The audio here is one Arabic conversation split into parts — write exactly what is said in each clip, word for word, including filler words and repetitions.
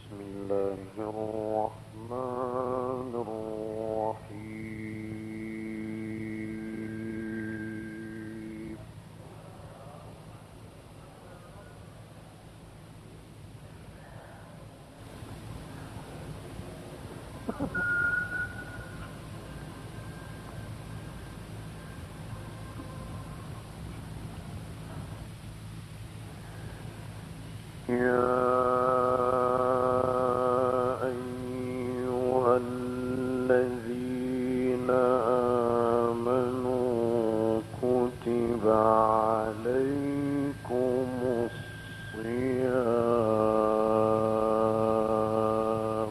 بسم الله الرحمن الرحيم. يا أيها الذين آمنوا كتب عليكم الصيام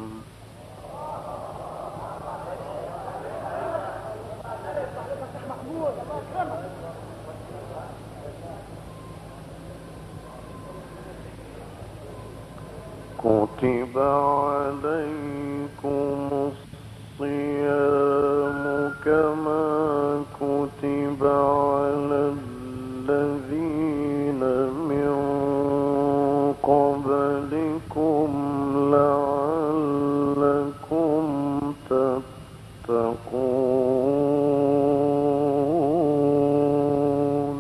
كتب عليكم الصيام كما كتب على الذين من قبلكم لعلكم تتقون.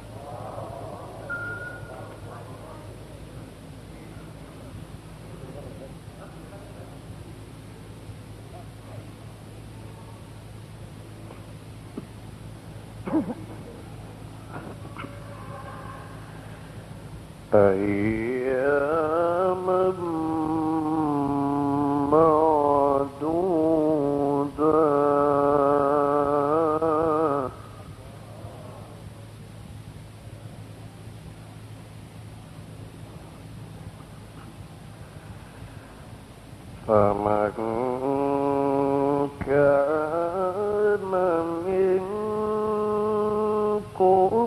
أياما معدودة فمن كان منكم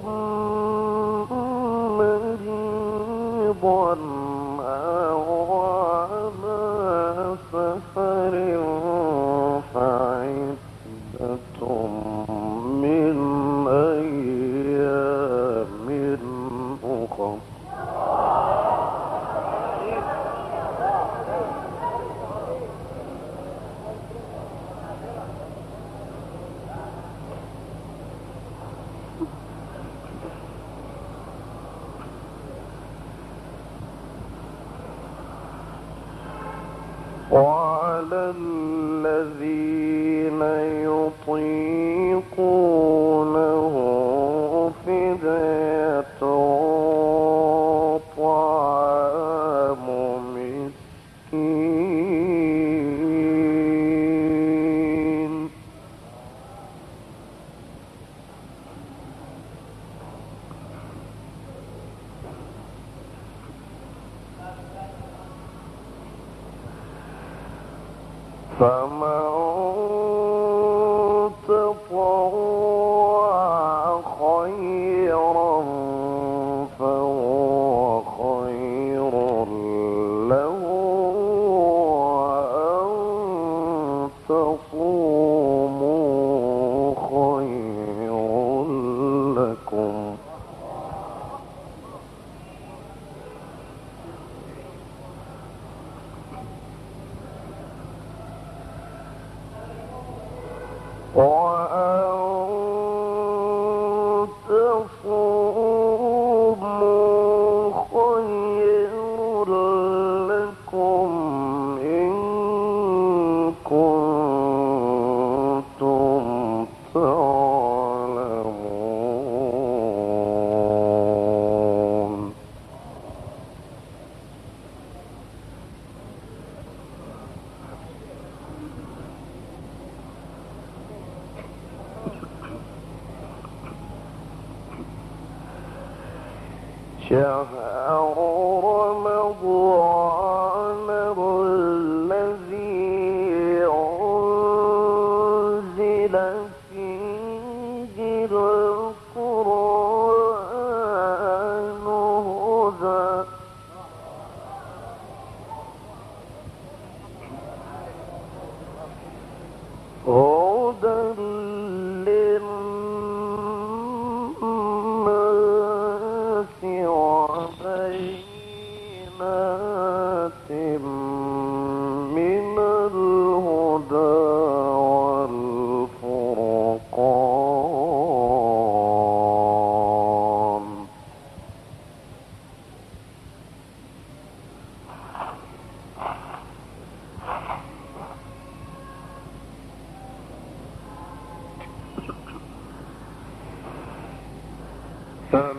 مريضا أو على سفر فعدة من أيام أخر. وعلى الذين يطيقونه فدية طعام مسكين. فمن تطوع خيرا فهو خير له وأن تصوموا خير لكم. وأن تصوموا خير لكم إن كنتم تعلمون. شهر رمضان الذي أنزل فيه القرآن هدى هدى للناس وبينات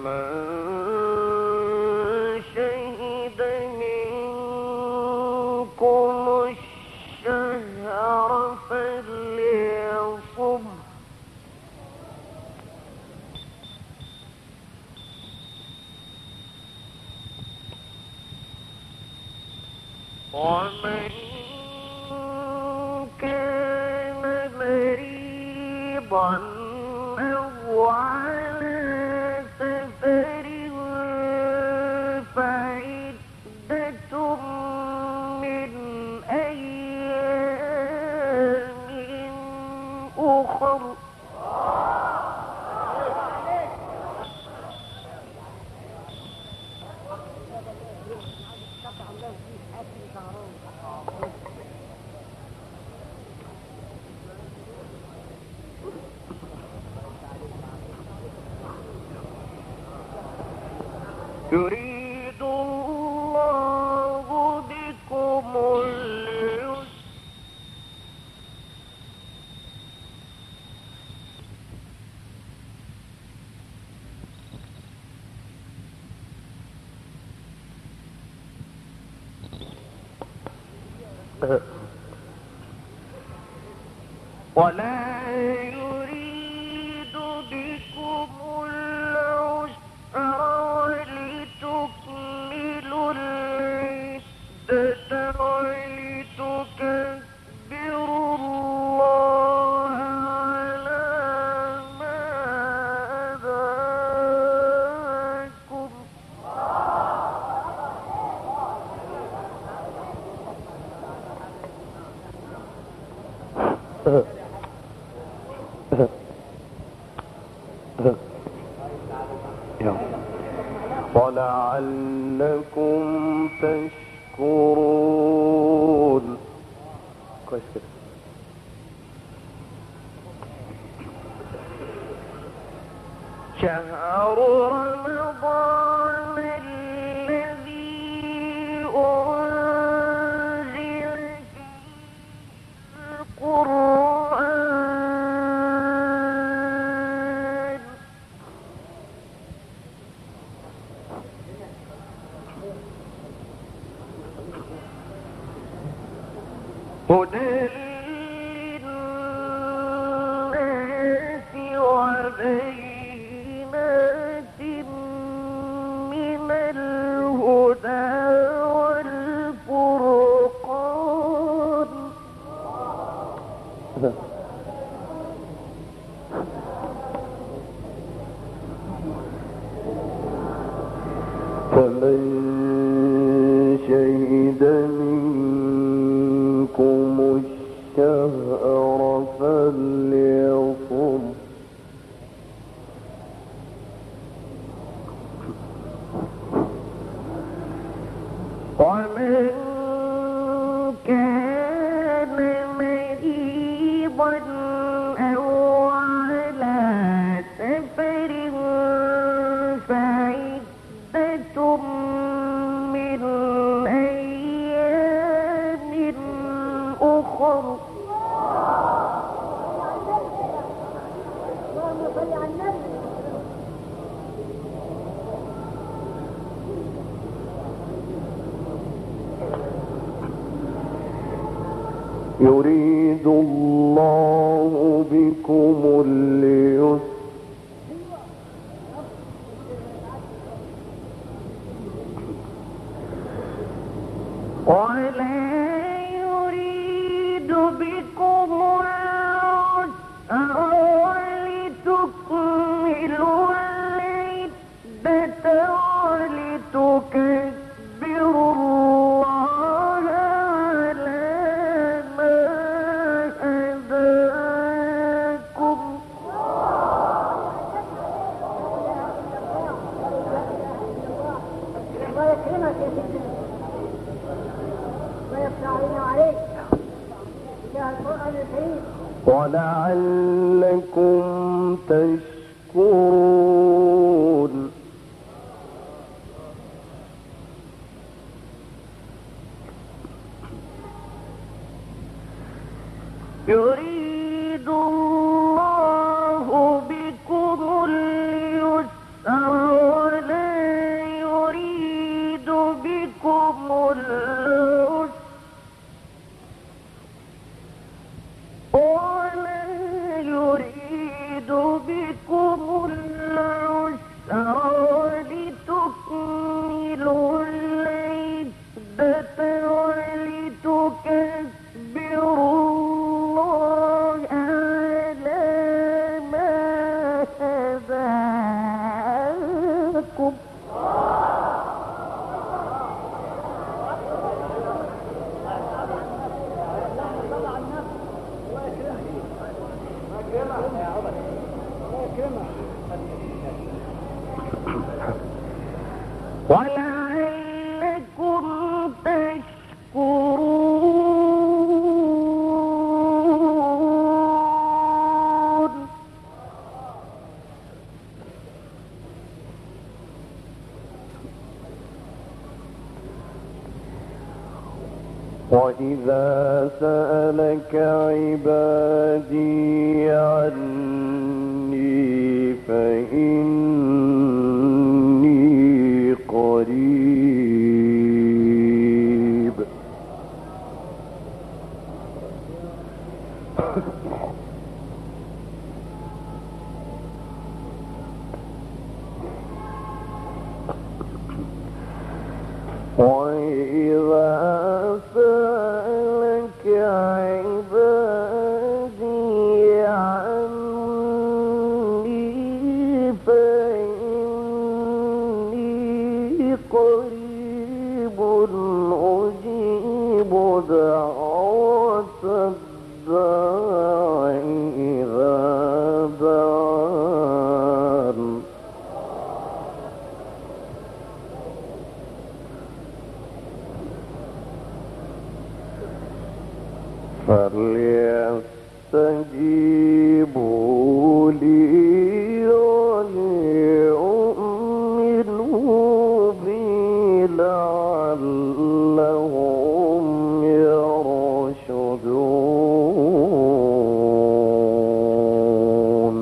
فمن شهد منكم الشهر فليصم ومن كان مريضا أو على سفر فعدة من أيام أخر يريد الله بكم اليسر ولا يريد بكم العسر ولتكملوا العدة ولتكبروا الله على ما هداكم ولعلكم تشكرون. كويس كده. شهر رمضان الذي أنزل فيه القرآن هدى للناس وبينات من الهدى والفرقان فمن شهد منكم الشهر فليصم ومن كان مريضا أو على سفر فعدة من أيام أخر يريد الله بكم اليسر ولا يريد بكم العسر ولتكملوا العدة ولتكبروا الله على ما هداكم الله يكرمك يا سيدي ويفتح علينا وعليك جاه القرآن الكريم ولعلكم تشكرون. يريد الله بكم اليسر وإذا سألك عبادي عني فإني قريب وإذا سألك عبادي عني فإني قريب أجيب دعوة الداع إذا دعان فليستجيبوا لي وليؤمنوا بي لعلهم يرشدون.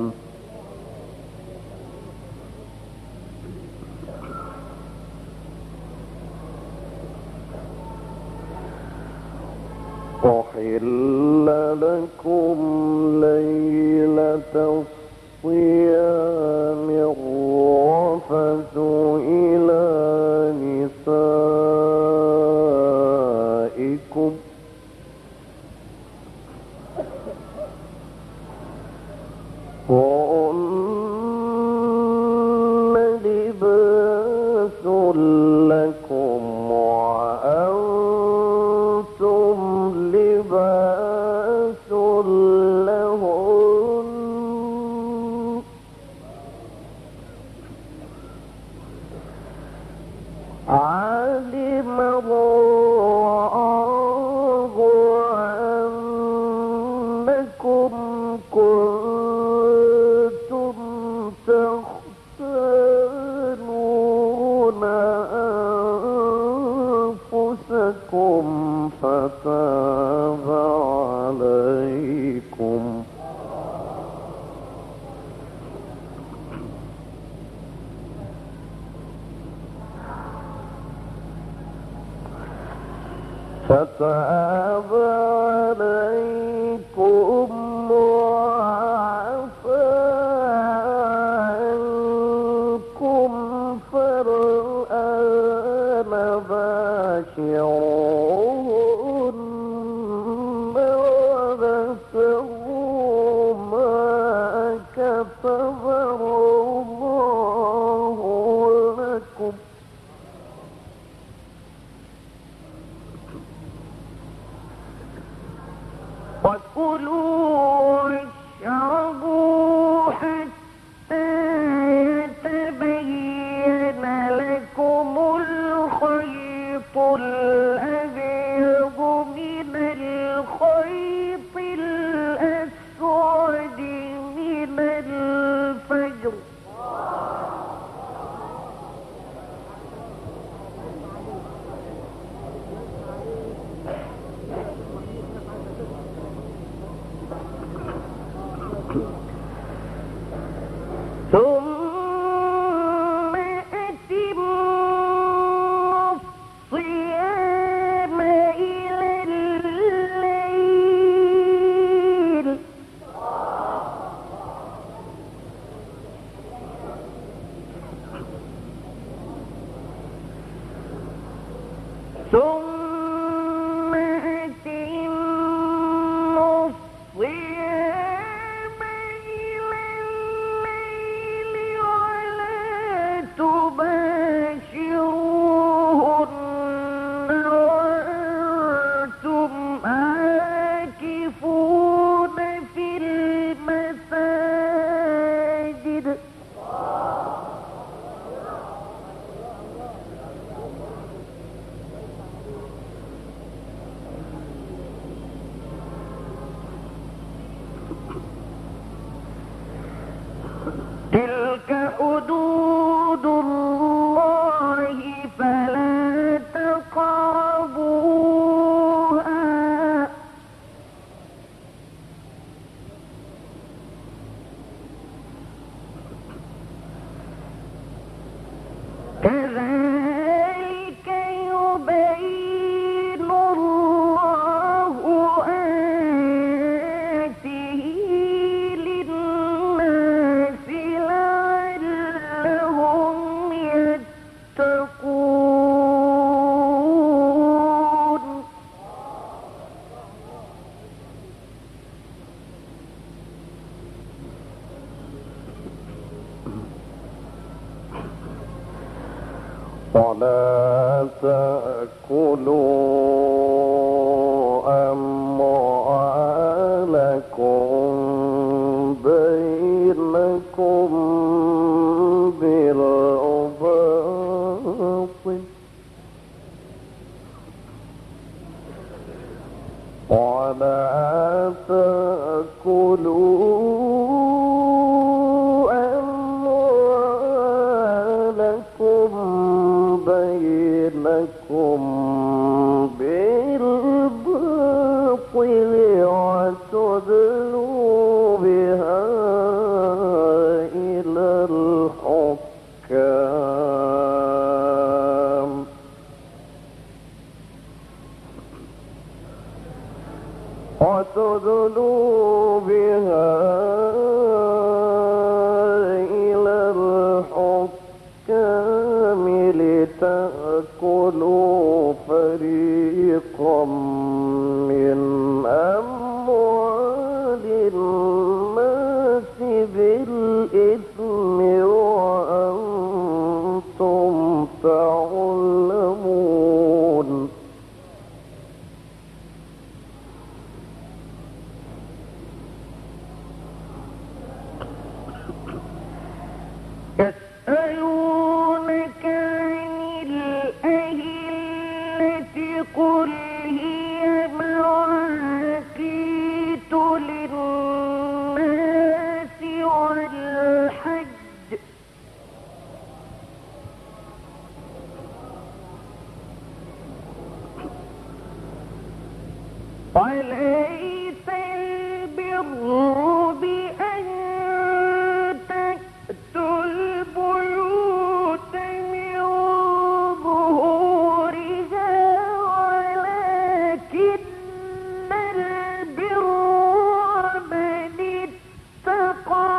أحل لكم ليلة الصيام الرفث إلى نسائكم هن لباس لكم وأنتم لباس لهن علم الله أنكم كنتم تختانون أنفسكم فتاب عليكم فتاب عليكم وعفى عنكم فالآن باشروهن وابتغوا ما كتب الله لكم وكلوا واشربوا حتى يتبين لكم الخيط الأبيض من الخيط الأسود من الفجر ثم أتموا الصيام ثم أتم الصيام إلى الليل ولا تباشروهن وأنتم عاكفون في المساجد. تلك حدود الله فلا تقربوها. كذلك يبين الله آياته للناس لعلهم يتقون. ولا تأكلوا أموالكم بينكم بالباطل ولا تأكلوا بينكم بالباطل وتدلوا بها إلى الحكام وتدلوا بها إلى الحكام لتأكلوا فريقا من أموال الناس بالإثم وأنتم تعلمون. يسألونك عن الأهلة قل هي مواقيت للناس والحج وليس البر بأن تأتوا البيوت من ظهورها ولكن البر من اتقى.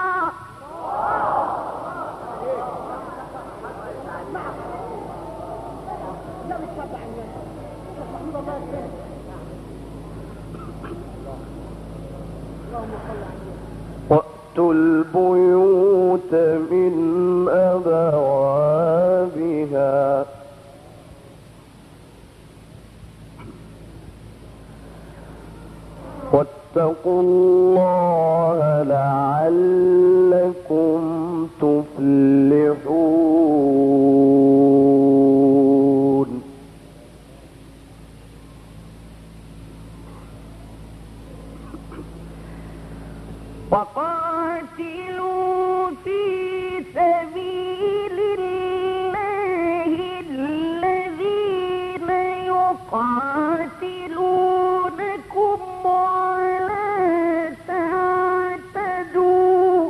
وأتوا البيوت من أبوابها واتقوا الله لعلكم تفلحون. وقاتلوا في سبيل الله الذين يقاتلونكم ولا تعتدوا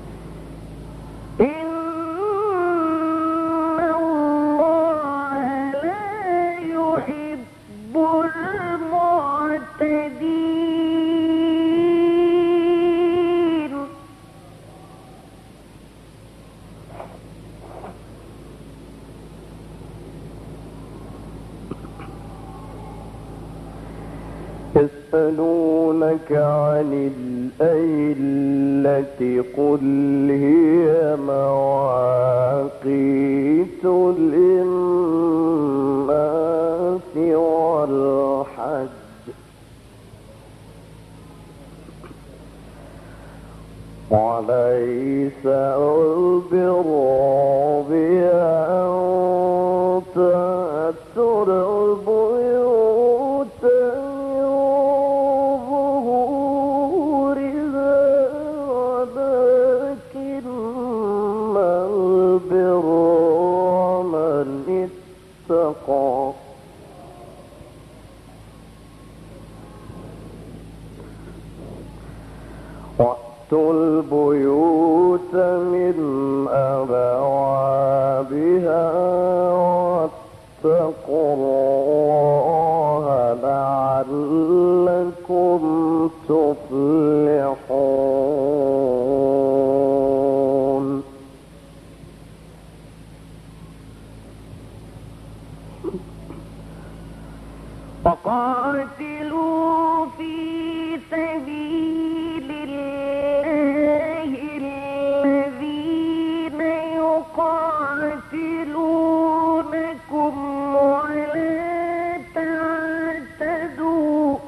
إن الله يسألونك عن الأهلة قل هي مواقيت للناس والحج وليس البر بأن تأتوا البيوت من ظهورها ولكن البر من اتقى وأتوا البيوت من أبوابها واتقوا الله لعلكم تفلحون. وقاتلوا في سبيل الله الذين يقاتلونكم ولا تعتدوا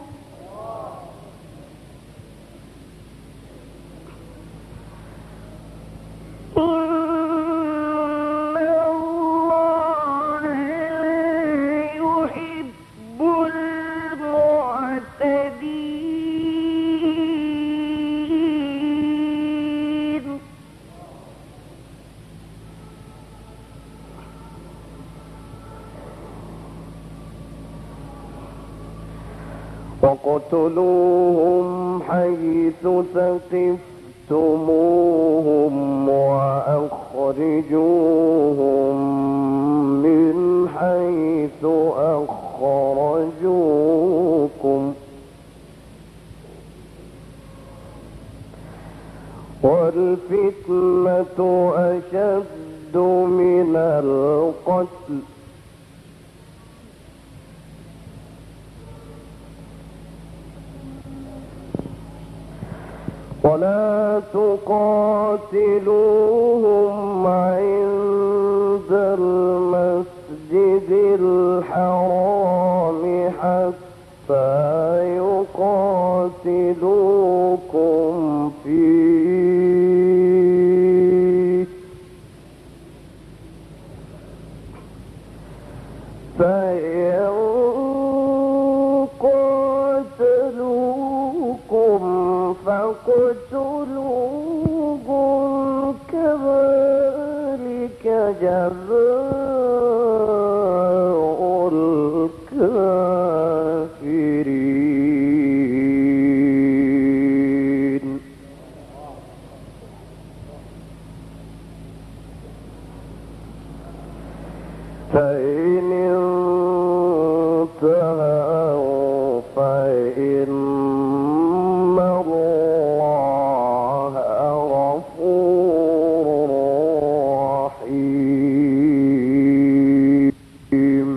إن الله لا يحب المعتدين. وقتلوهم حيث ثقفتموهم وأخرجوهم من حيث أخرجوكم والفتنة أشد من القتل ولا تقاتلوهم عند المسجد الحرام حتى يقاتلوكم فيه فإن قاتلوكم فاقتلوهم كذلك جزاء الكافرين. فإن انتهوا فإن الله غفور رحيم.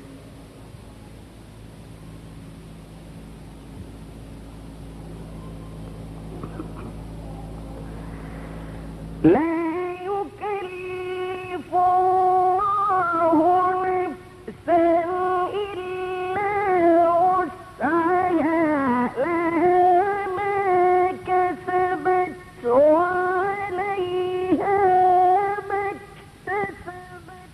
لا يكلف الله نفسا إلا وسعها لها ما كسبت وعليها ما اكتسبت.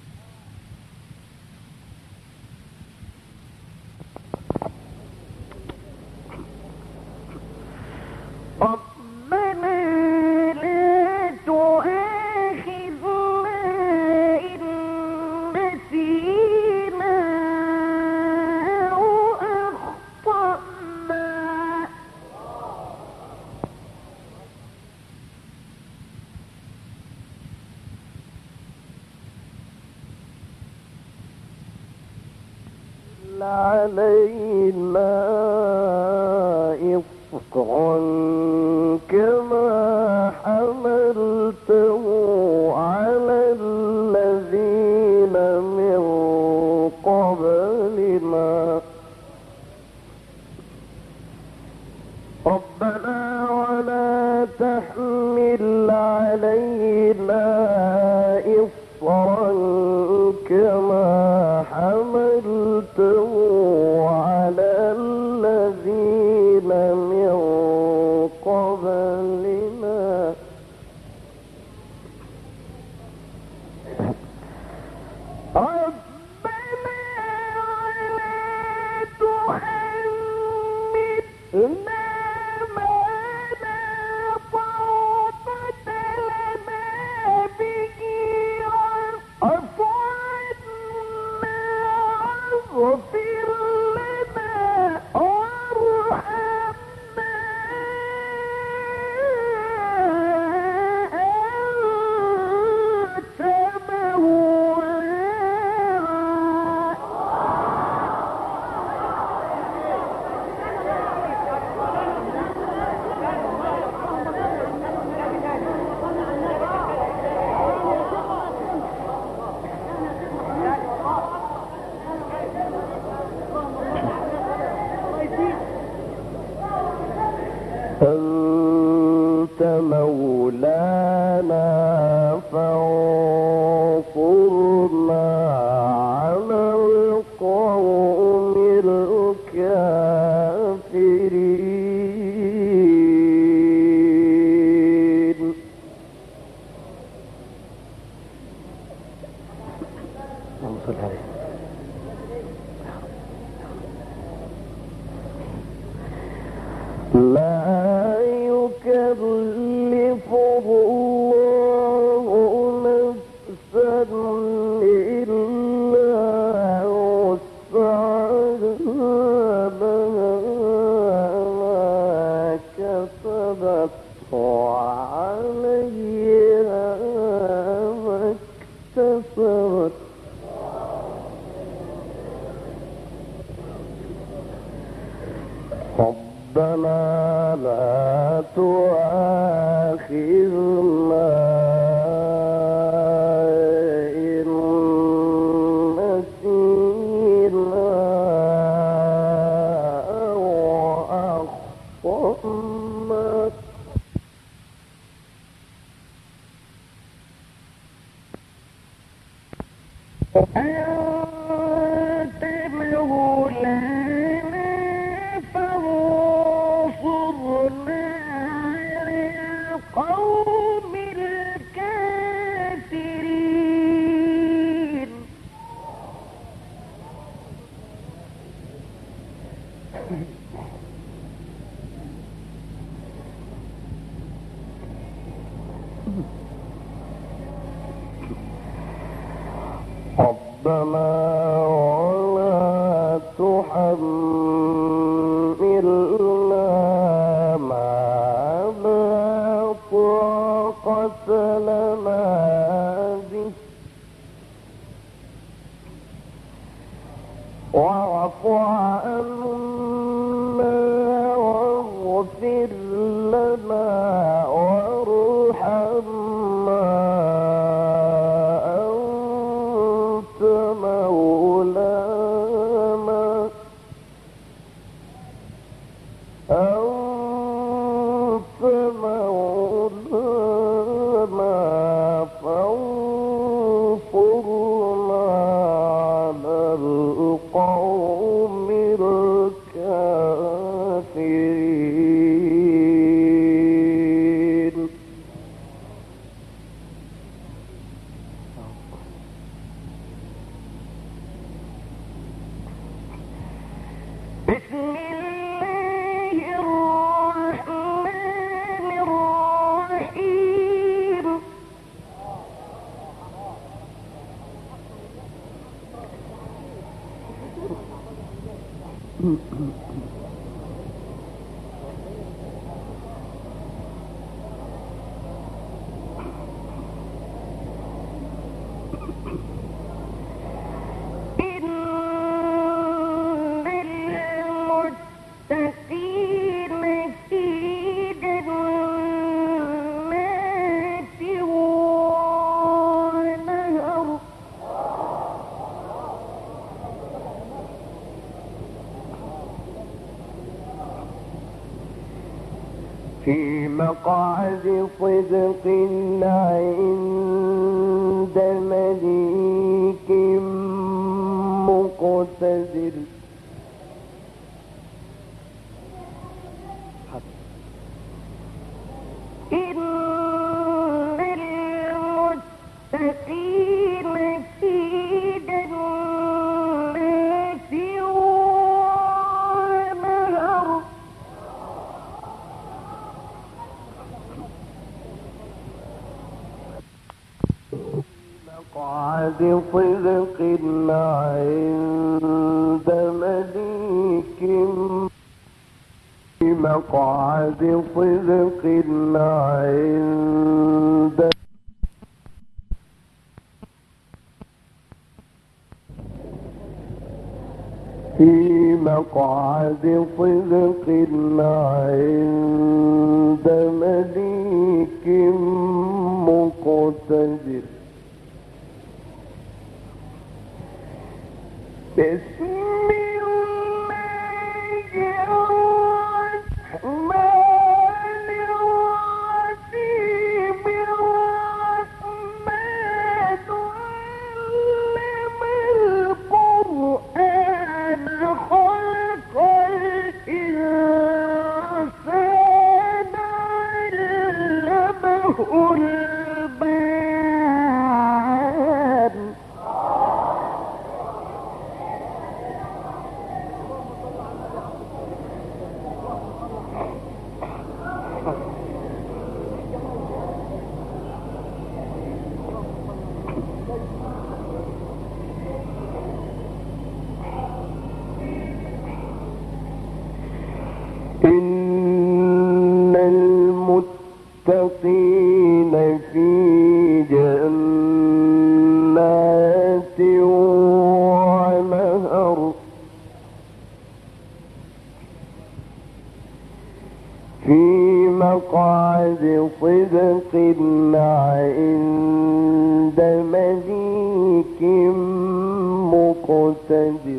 ربنا لا تؤاخذنا إن نسينا أو أخطأنا. علينا إصرا كما حملته على الذين من قبلنا مولانا فانصرنا على القوم الكافرين. اللهم صل عليه. لا يكلف الله نفسا إلا وسعها ما كسبت وعليها ما اكتسبت. ربنا لا تؤاخذنا إن نسينا أو أخطأنا. أنت مولانا فانصرنا على القوم الكافرين. ربنا ولا تحملنا ما لا طاقة لنا به واعف عنا واغفر لنا وارحمنا أنت مولانا أنت مولانا فانصرنا على القوم الكافرين. بسم الله الرحمن الرحيم. في مقعد صدق عند مليك مقتدر. إن المتقين في جنات ونهر. مقعد صدق عند مليك مقعد صدق عند في مقعد صدق عند مليك مقتدر. بسم الله الرحمن الرحيم. البان إن المتقين في جنات ونهر في مقعد صدق عند مليك مقتدر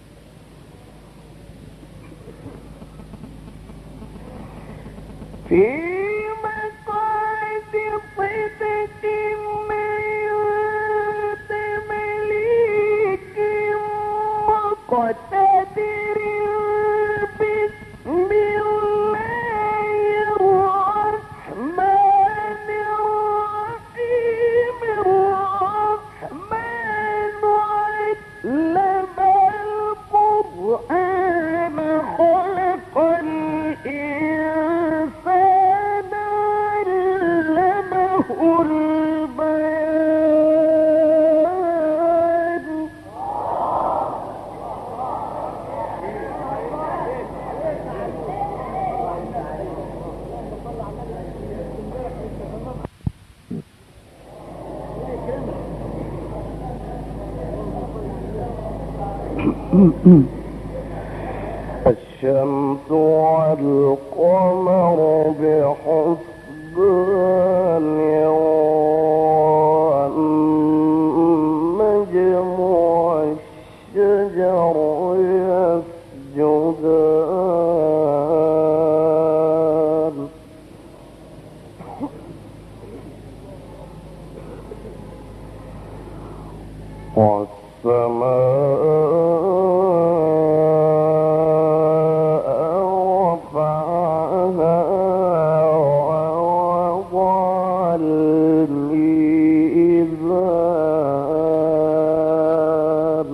في مقعد صدق عند مليك مقتدر بسم الله الرحمن الرحيم الرحمن علم القرآن خلق الإنسان علمه البيان الشمس والقمر بحسبان والنجم والشجر يسجدان والسماء رفعها ووضع الميزان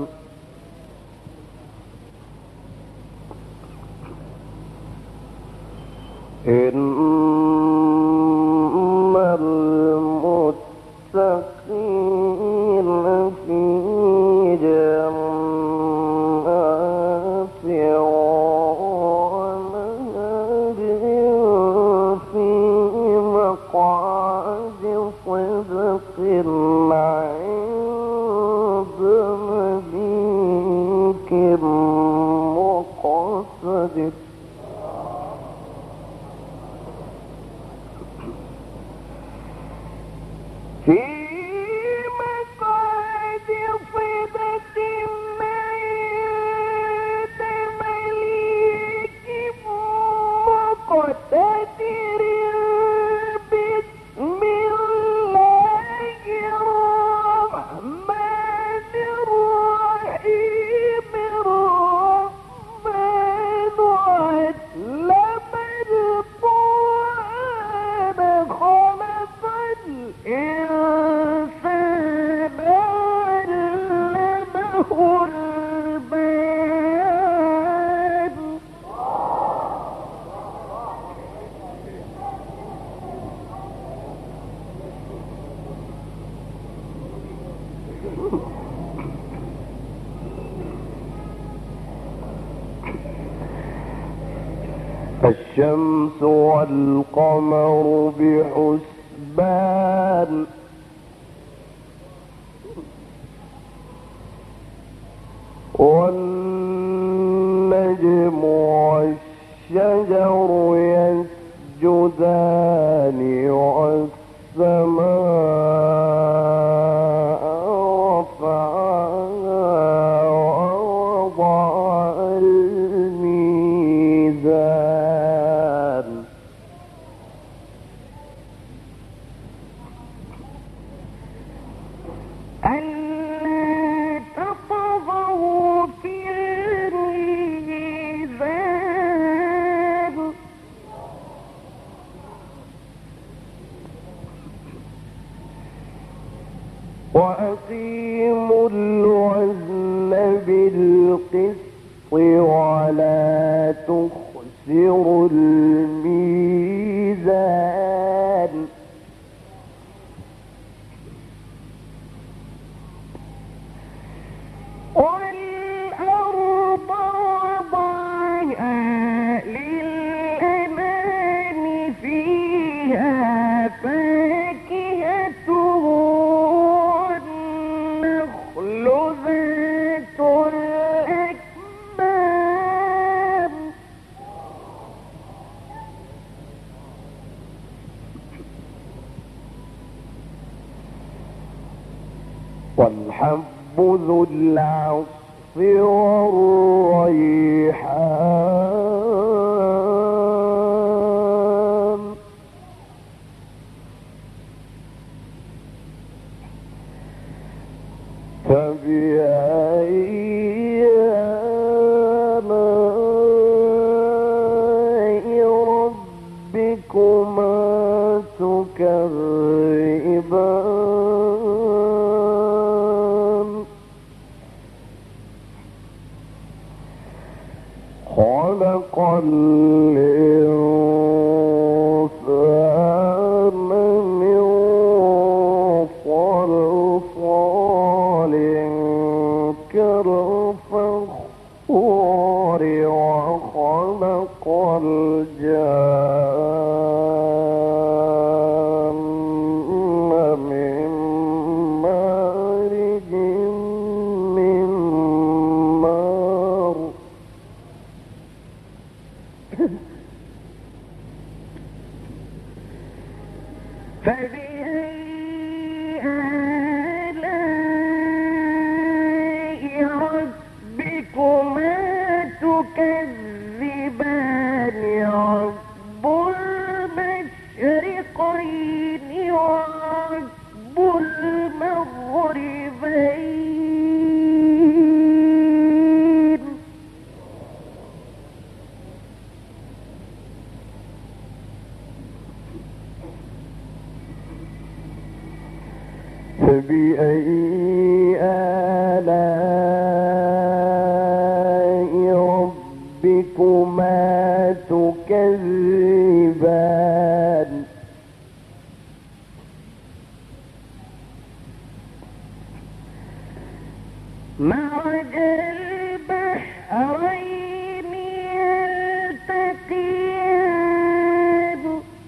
إن المتقين في جنات ونهر في مقعد صدق عند مليك مقتدر في مقعد صدق عند مليك مقتدر بسم الله الرحمن الرحيم الرحمن علم القرآن خلق الإنسان علمه البيان الشمس والقمر بحسبان والنجم والشجر يسجدان والسماء رفعها ووضع الميزان ألا تطغوا في الميزان وأقيموا الوزن بالقسط ولا تخسروا الميزان والأرض وضعها للأنام فيها فاكهة والنخل ذات الأكمام والحب ذو العصف والريحان فبأي آلاء ربكما تكذبان خلق الإنسان من صلصال كالفخار وخلق الجان من مارج من نار فبأي آلاء ربكما تكذبان رب المشرقين ورب المغربين فبأي آلاء ربكما تكذبان مرج البحرين يلتقيان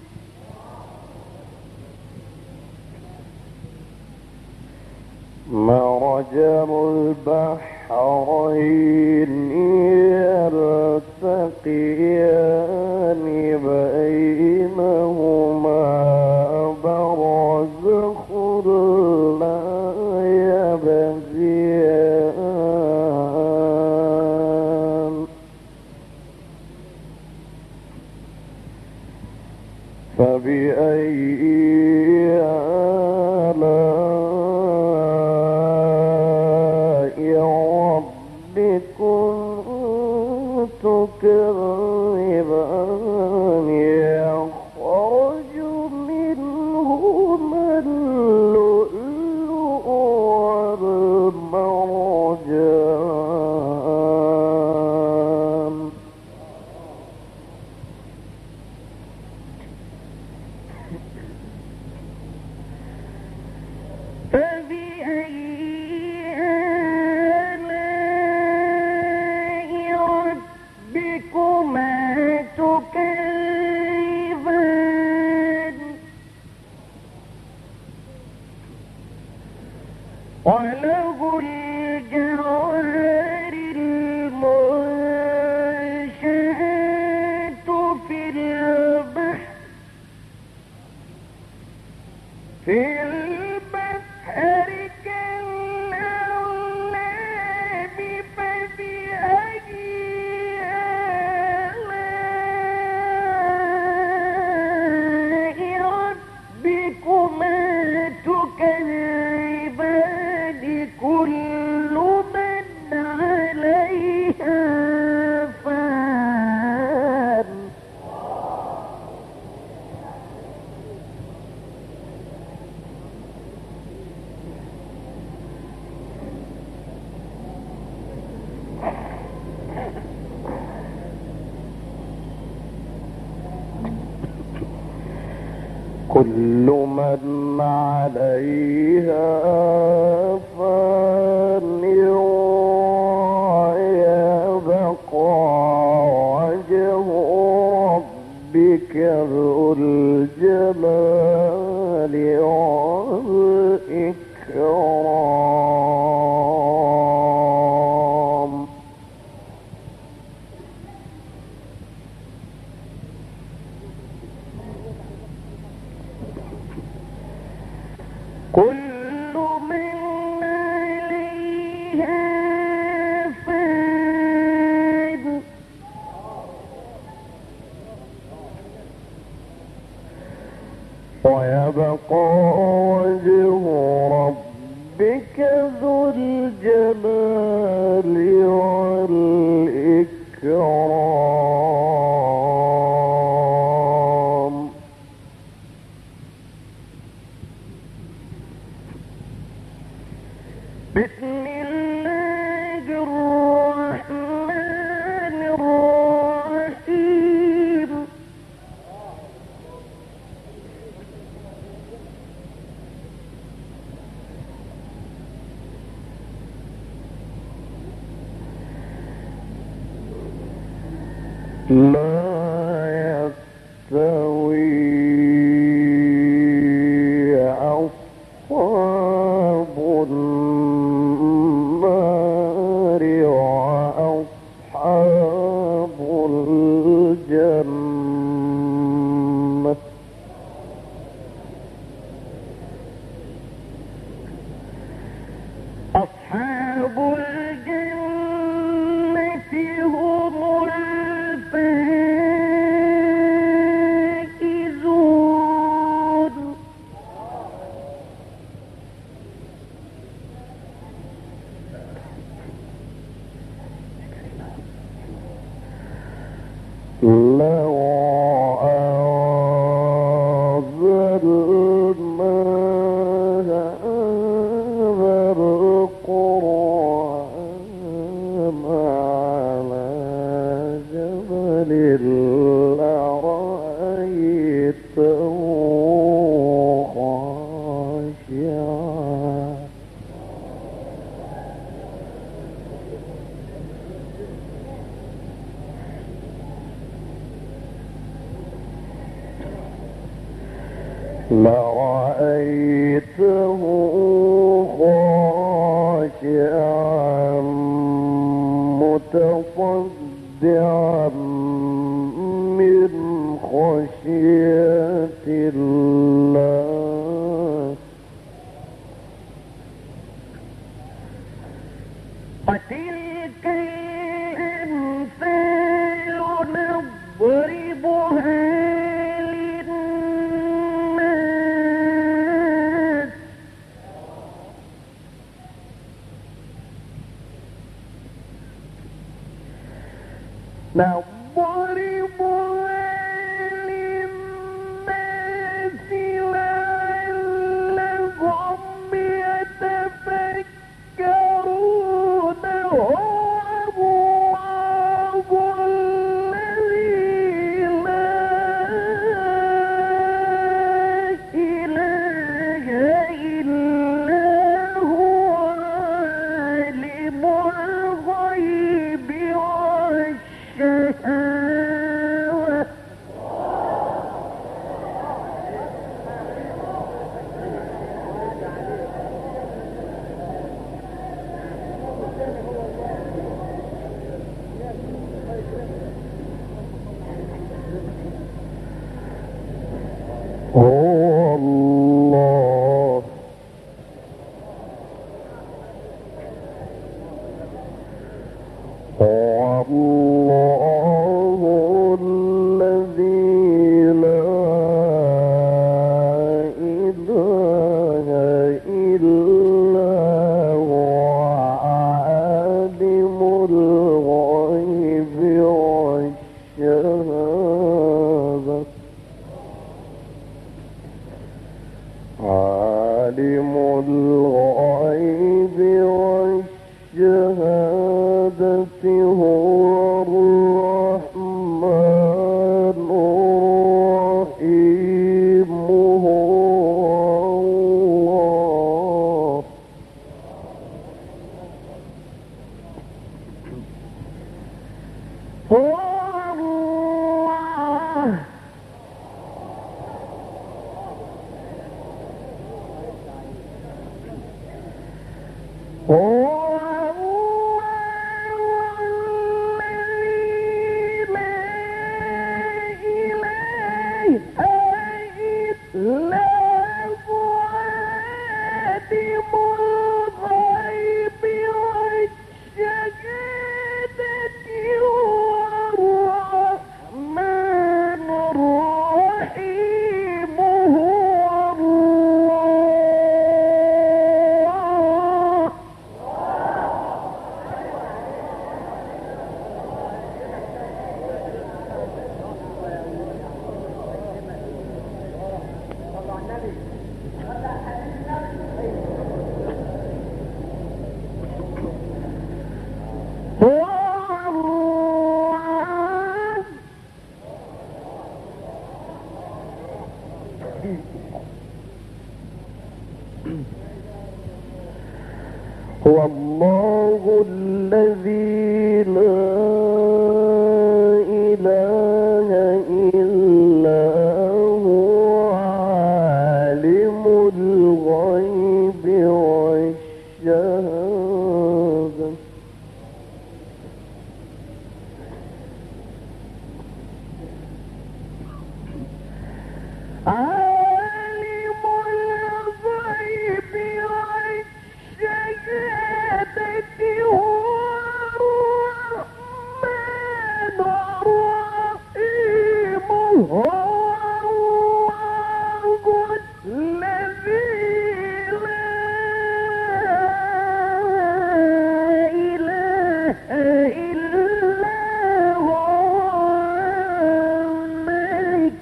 مرج البحرين يلتقيان بينهما برزخ لا يبغيان فبأي تكذبان يخرج منهما اللؤلؤ والمرجان فبأي ربكما تكذبان وله الجوار المنشآت في البحر في البحر كالأعلام فبأي ربكما تكذبان كل من عليها فان كل من عليها فان ويبقى وجه ربك ذو الجلال والإكرام. كل من عليها فان ويبقى وجه ربك ذو الجلال والإكرام. بسم الله الرحمن الرحيم. لا يستوي أصحاب النار وأصحاب الجنة. أصحاب الجنة هم الفائزون. لو أنزلنا هذا القرآن على جبل لرأيته خاشعا لرأيته خاشعا متصدعا من خشية الله. وتلك الأمثال نضربها للناس. نضربها للناس لعلهم يتفكرون. هو الله الذي لا إله إلا هو عالم الغيب والشهادة. هو الله هو الله الذي لا إله إلا هو عالم الغيب والشهادة. عالم الغيب والشهادة هو الرحمن الرحيم. هو هو الله الذي لا إله إلا هو عالم الغيب والشهادة عالم الغيب والشهادة هو الرحمن الرحيم هو الله الذي لا إله إلا هو الملك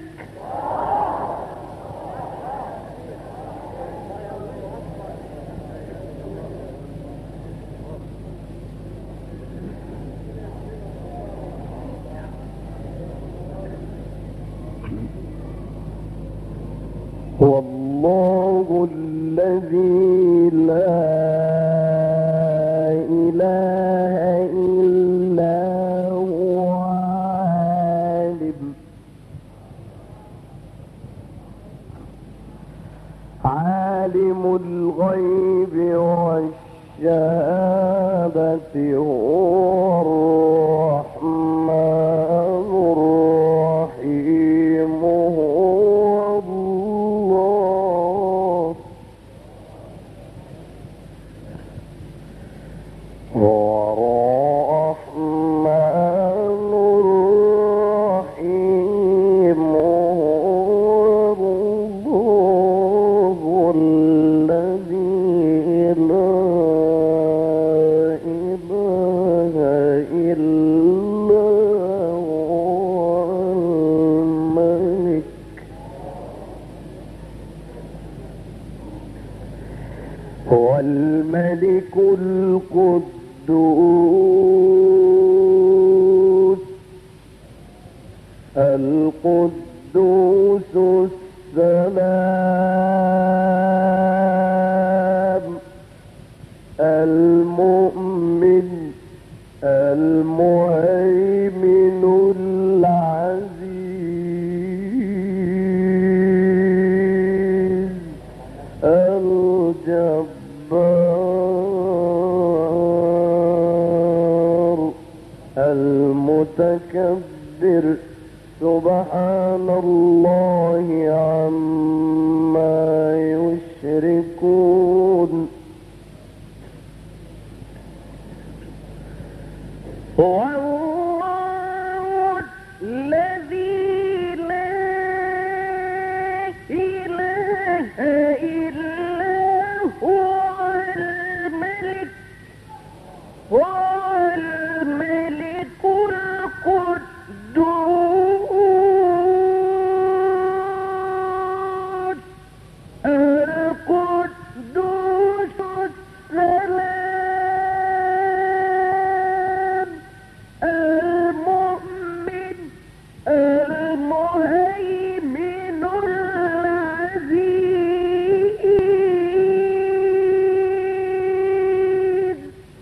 هو الله الذي لا إله إلا هو عالم عالم الغيب والشهادة هو الرحمن الرحيم هو الله هو الرحمن الرحيم هو الله الذي لا إله إلا هو الملك هو الملك القدوس القدوس السلام المؤمن المهيمن العزيز الجبار المتكبر سبحان الله عما يشركون هو الله الذي لا إله إلا هو الملك هو الملك القدوس القدوس السلام المؤمن المهيمن العزيز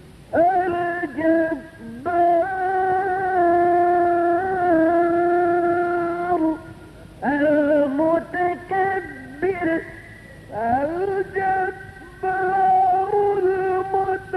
الجبار المتكبر الجبار المتكبر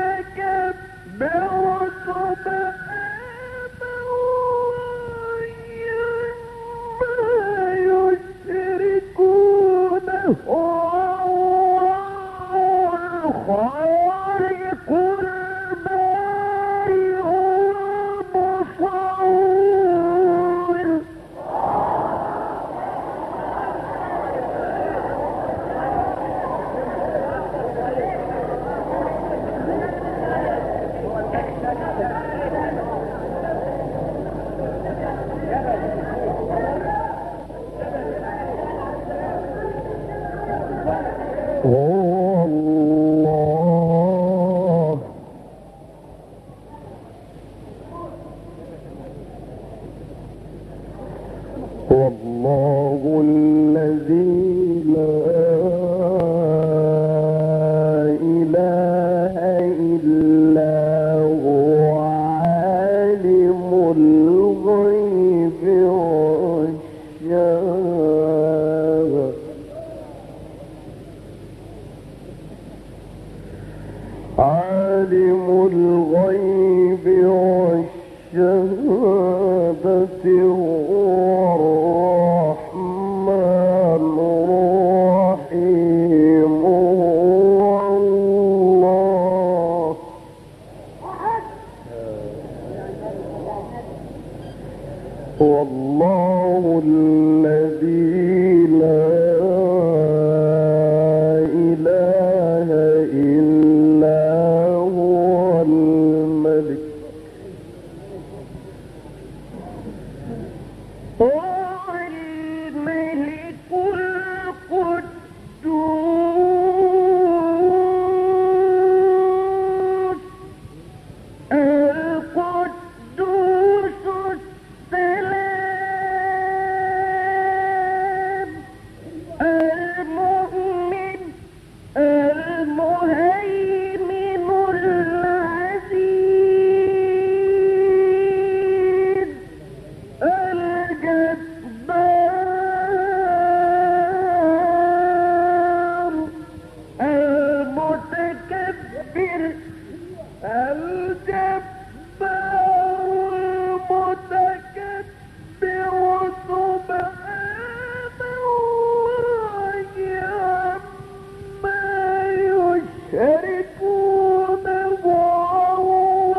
هو الله هو الله الذي لا إله إلا هو عالم الغيب والشهادة عالم الغيب والشهادة هو الرحمن الرحيم هو الله هو الله الذي لا إله إلا هو الملك هو الملك القدوس القدوس السلام المؤمن المهيمن العزيز الجبار المتكبر الجبار المتكبر سبحان الله عما يشركون وهو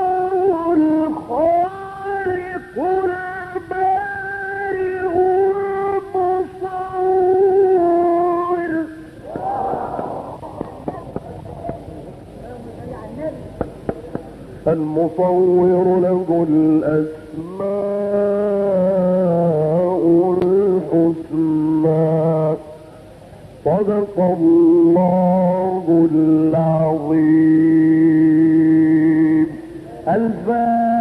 الخالق البارئ المصور المصور له الأسماء الحسنى صدق الله العظيم. الفاتحة.